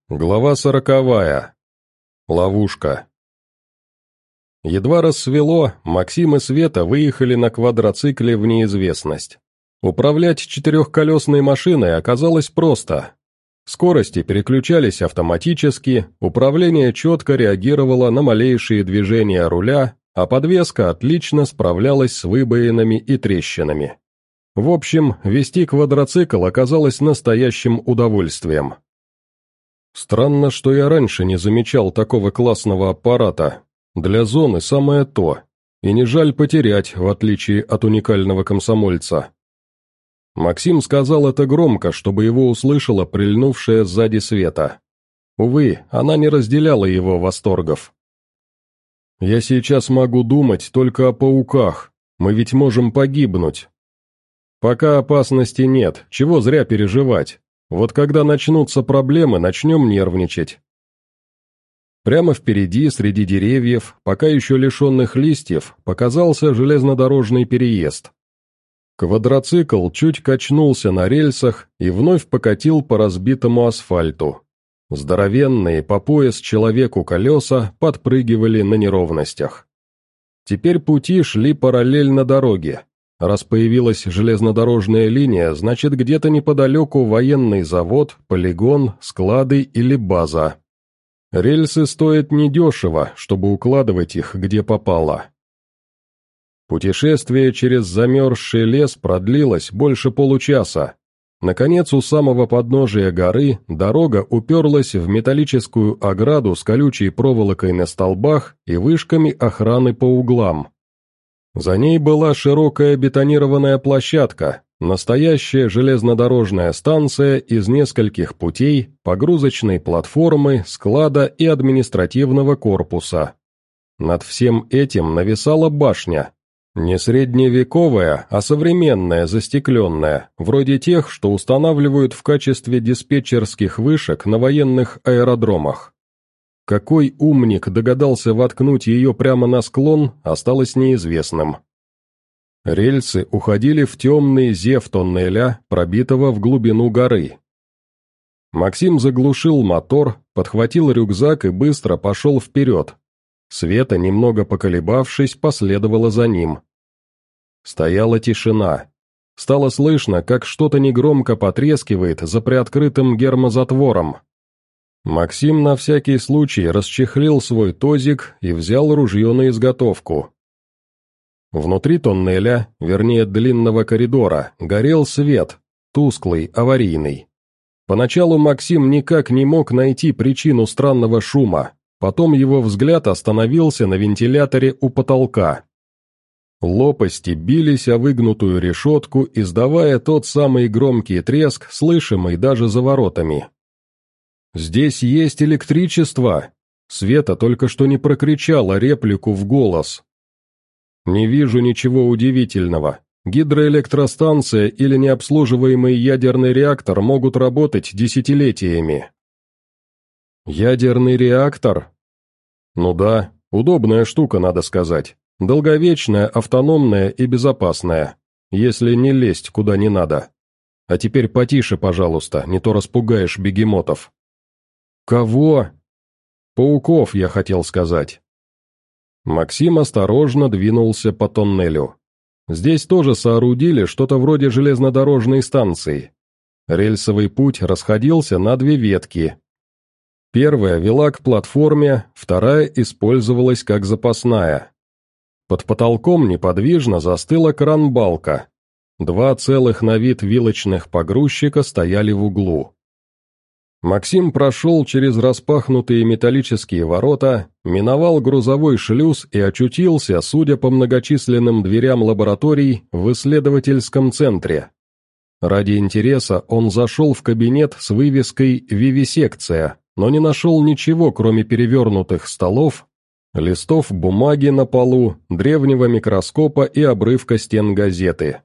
Глава 40. Ловушка. Едва рассвело, Максим и Света выехали на квадроцикле в неизвестность. Управлять четырехколесной машиной оказалось просто. Скорости переключались автоматически, управление четко реагировало на малейшие движения руля, а подвеска отлично справлялась с выбоинами и трещинами. В общем, вести квадроцикл оказалось настоящим удовольствием. Странно, что я раньше не замечал такого классного аппарата. Для зоны самое то, и не жаль потерять, в отличие от уникального комсомольца. Максим сказал это громко, чтобы его услышала прильнувшая сзади Света. Увы, она не разделяла его восторгов. «Я сейчас могу думать только о пауках, мы ведь можем погибнуть». «Пока опасности нет, чего зря переживать. Вот когда начнутся проблемы, начнем нервничать». Прямо впереди, среди деревьев, пока еще лишенных листьев, показался железнодорожный переезд. Квадроцикл чуть качнулся на рельсах и вновь покатил по разбитому асфальту. Здоровенные по пояс человеку колеса подпрыгивали на неровностях. Теперь пути шли параллельно дороге. Раз появилась железнодорожная линия, значит где-то неподалеку военный завод, полигон, склады или база. Рельсы стоят недешево, чтобы укладывать их где попало. Путешествие через замерзший лес продлилось больше получаса. Наконец, у самого подножия горы дорога уперлась в металлическую ограду с колючей проволокой на столбах и вышками охраны по углам. За ней была широкая бетонированная площадка, настоящая железнодорожная станция из нескольких путей, погрузочной платформы, склада и административного корпуса. Над всем этим нависала башня. Не средневековая, а современная, застекленная, вроде тех, что устанавливают в качестве диспетчерских вышек на военных аэродромах. Какой умник догадался воткнуть ее прямо на склон, осталось неизвестным. Рельсы уходили в темный зев тоннеля, пробитого в глубину горы. Максим заглушил мотор, подхватил рюкзак и быстро пошел вперед. Света, немного поколебавшись, последовала за ним. Стояла тишина. Стало слышно, как что-то негромко потрескивает за приоткрытым гермозатвором. Максим на всякий случай расчехлил свой тозик и взял ружье на изготовку. Внутри тоннеля, вернее длинного коридора, горел свет, тусклый, аварийный. Поначалу Максим никак не мог найти причину странного шума, потом его взгляд остановился на вентиляторе у потолка. Лопасти бились о выгнутую решетку, издавая тот самый громкий треск, слышимый даже за воротами. «Здесь есть электричество!» Света только что не прокричала реплику в голос. «Не вижу ничего удивительного. Гидроэлектростанция или необслуживаемый ядерный реактор могут работать десятилетиями». «Ядерный реактор?» «Ну да, удобная штука, надо сказать. Долговечная, автономная и безопасная, если не лезть куда не надо. А теперь потише, пожалуйста, не то распугаешь бегемотов». «Кого?» «Пауков, я хотел сказать». Максим осторожно двинулся по тоннелю. Здесь тоже соорудили что-то вроде железнодорожной станции. Рельсовый путь расходился на две ветки. Первая вела к платформе, вторая использовалась как запасная. Под потолком неподвижно застыла кран-балка. Два целых на вид вилочных погрузчика стояли в углу. Максим прошел через распахнутые металлические ворота, миновал грузовой шлюз и очутился, судя по многочисленным дверям лабораторий, в исследовательском центре. Ради интереса он зашел в кабинет с вывеской «Вивисекция», но не нашел ничего, кроме перевернутых столов, листов бумаги на полу, древнего микроскопа и обрывка стен газеты.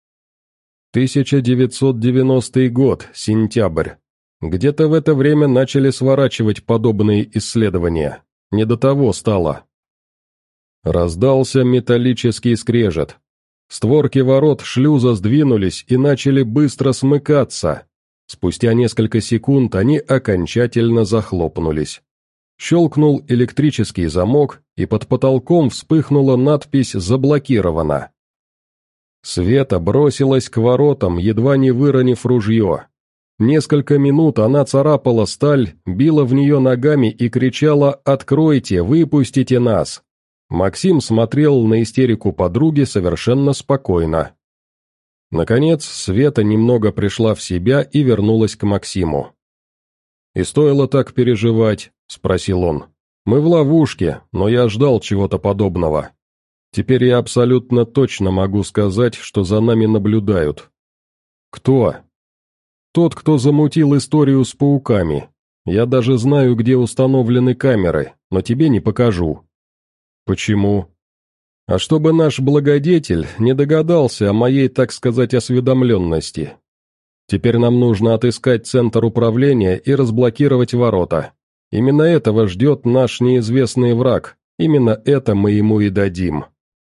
1990 год, сентябрь. Где-то в это время начали сворачивать подобные исследования. Не до того стало. Раздался металлический скрежет. Створки ворот шлюза сдвинулись и начали быстро смыкаться. Спустя несколько секунд они окончательно захлопнулись. Щелкнул электрический замок, и под потолком вспыхнула надпись «Заблокировано». Света бросилась к воротам, едва не выронив ружье. Несколько минут она царапала сталь, била в нее ногами и кричала «Откройте, выпустите нас!». Максим смотрел на истерику подруги совершенно спокойно. Наконец, Света немного пришла в себя и вернулась к Максиму. «И стоило так переживать?» — спросил он. «Мы в ловушке, но я ждал чего-то подобного. Теперь я абсолютно точно могу сказать, что за нами наблюдают». «Кто?» «Тот, кто замутил историю с пауками. Я даже знаю, где установлены камеры, но тебе не покажу». «Почему?» «А чтобы наш благодетель не догадался о моей, так сказать, осведомленности. Теперь нам нужно отыскать центр управления и разблокировать ворота. Именно этого ждет наш неизвестный враг, именно это мы ему и дадим».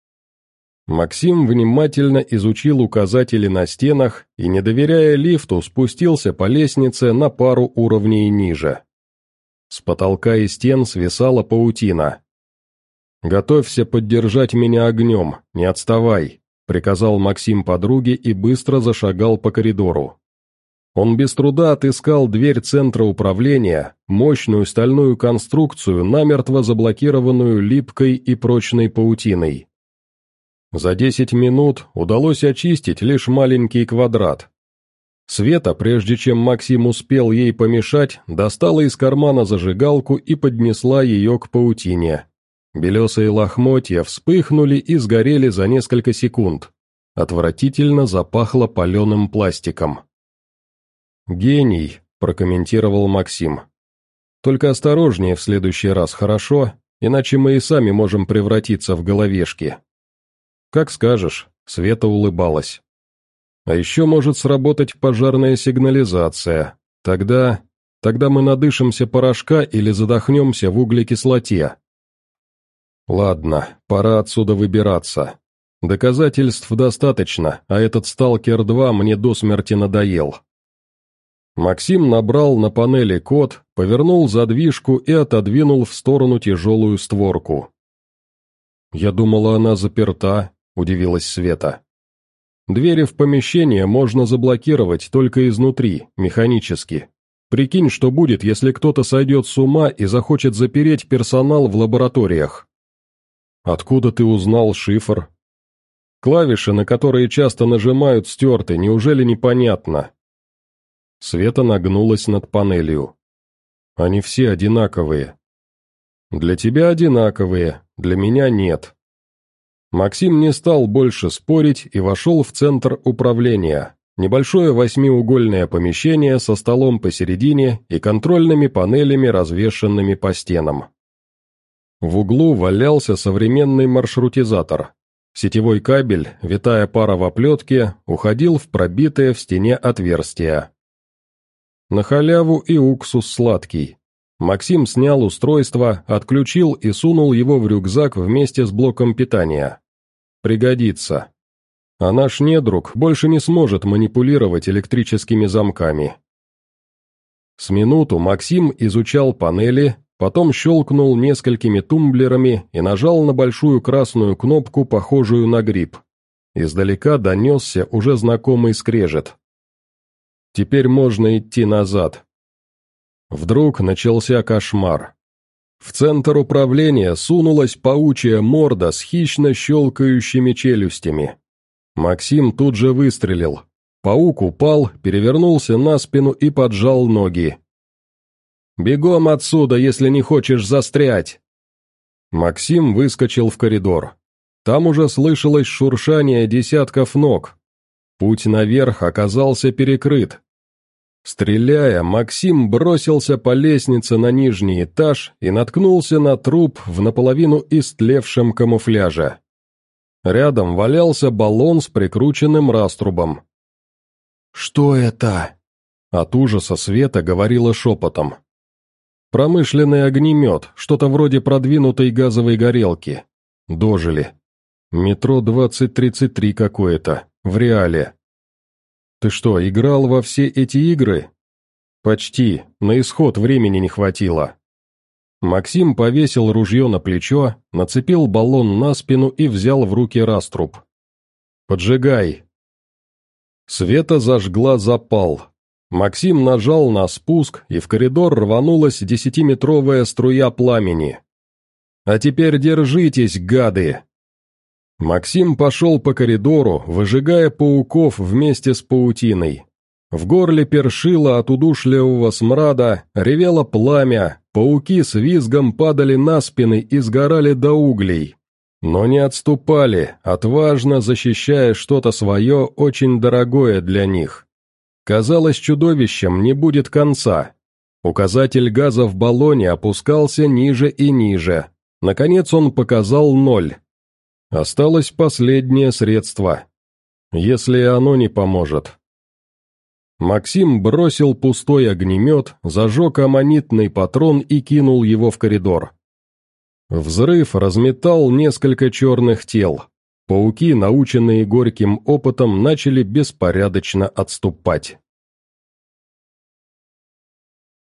Максим внимательно изучил указатели на стенах и, не доверяя лифту, спустился по лестнице на пару уровней ниже. С потолка и стен свисала паутина. «Готовься поддержать меня огнем, не отставай», — приказал Максим подруге и быстро зашагал по коридору. Он без труда отыскал дверь центра управления, мощную стальную конструкцию, намертво заблокированную липкой и прочной паутиной. За 10 минут удалось очистить лишь маленький квадрат. Света, прежде чем Максим успел ей помешать, достала из кармана зажигалку и поднесла ее к паутине. Белесые лохмотья вспыхнули и сгорели за несколько секунд. Отвратительно запахло паленым пластиком. «Гений», — прокомментировал Максим. «Только осторожнее в следующий раз, хорошо? Иначе мы и сами можем превратиться в головешки». «Как скажешь», — Света улыбалась. «А еще может сработать пожарная сигнализация. Тогда мы надышимся порошка или задохнемся в углекислоте». «Ладно, пора отсюда выбираться. Доказательств достаточно, а этот «Сталкер-2» мне до смерти надоел». Максим набрал на панели код, повернул задвижку и отодвинул в сторону тяжелую створку. «Я думала, она заперта», — удивилась Света. «Двери в помещение можно заблокировать только изнутри, механически. Прикинь, что будет, если кто-то сойдет с ума и захочет запереть персонал в лабораториях». «Откуда ты узнал шифр?» «Клавиши, на которые часто нажимают, стерты, неужели непонятно?» Света нагнулась над панелью. «Они все одинаковые». «Для тебя одинаковые, для меня нет». Максим не стал больше спорить и вошел в центр управления. Небольшое 8-угольное помещение со столом посередине и контрольными панелями, развешанными по стенам. В углу валялся современный маршрутизатор. Сетевой кабель, витая пара в оплетке, уходил в пробитое в стене отверстие. На халяву и уксус сладкий. Максим снял устройство, отключил и сунул его в рюкзак вместе с блоком питания. Пригодится. А наш недруг больше не сможет манипулировать электрическими замками. С минуту Максим изучал панели, потом щелкнул несколькими тумблерами и нажал на большую красную кнопку, похожую на гриб. Издалека донесся уже знакомый скрежет. Теперь можно идти назад. Вдруг начался кошмар. В центр управления сунулась паучья морда с хищно щелкающими челюстями. Максим тут же выстрелил. Паук упал, перевернулся на спину и поджал ноги. «Бегом отсюда, если не хочешь застрять!» Максим выскочил в коридор. Там уже слышалось шуршание десятков ног. Путь наверх оказался перекрыт. Стреляя, Максим бросился по лестнице на нижний этаж и наткнулся на труп в наполовину истлевшем камуфляже. Рядом валялся баллон с прикрученным раструбом. «Что это?» От ужаса Света говорила шепотом. «Промышленный огнемет, что-то вроде продвинутой газовой горелки. Дожили. Метро 2033 какое-то, в реале». «Ты что, играл во все эти игры?» «Почти, на исход времени не хватило». Максим повесил ружье на плечо, нацепил баллон на спину и взял в руки раструб. «Поджигай». Света зажгла запал. Максим нажал на спуск, и в коридор рванулась 10-метровая струя пламени. «А теперь держитесь, гады!» Максим пошел по коридору, выжигая пауков вместе с паутиной. В горле першило от удушливого смрада, ревело пламя, пауки с визгом падали на спины и сгорали до углей. Но не отступали, отважно защищая что-то свое, очень дорогое для них. Казалось, чудовищем не будет конца. Указатель газа в баллоне опускался ниже и ниже. Наконец он показал 0. Осталось последнее средство. Если оно не поможет. Максим бросил пустой огнемет, зажег аммонитный патрон и кинул его в коридор. Взрыв разметал несколько черных тел. Пауки, наученные горьким опытом, начали беспорядочно отступать.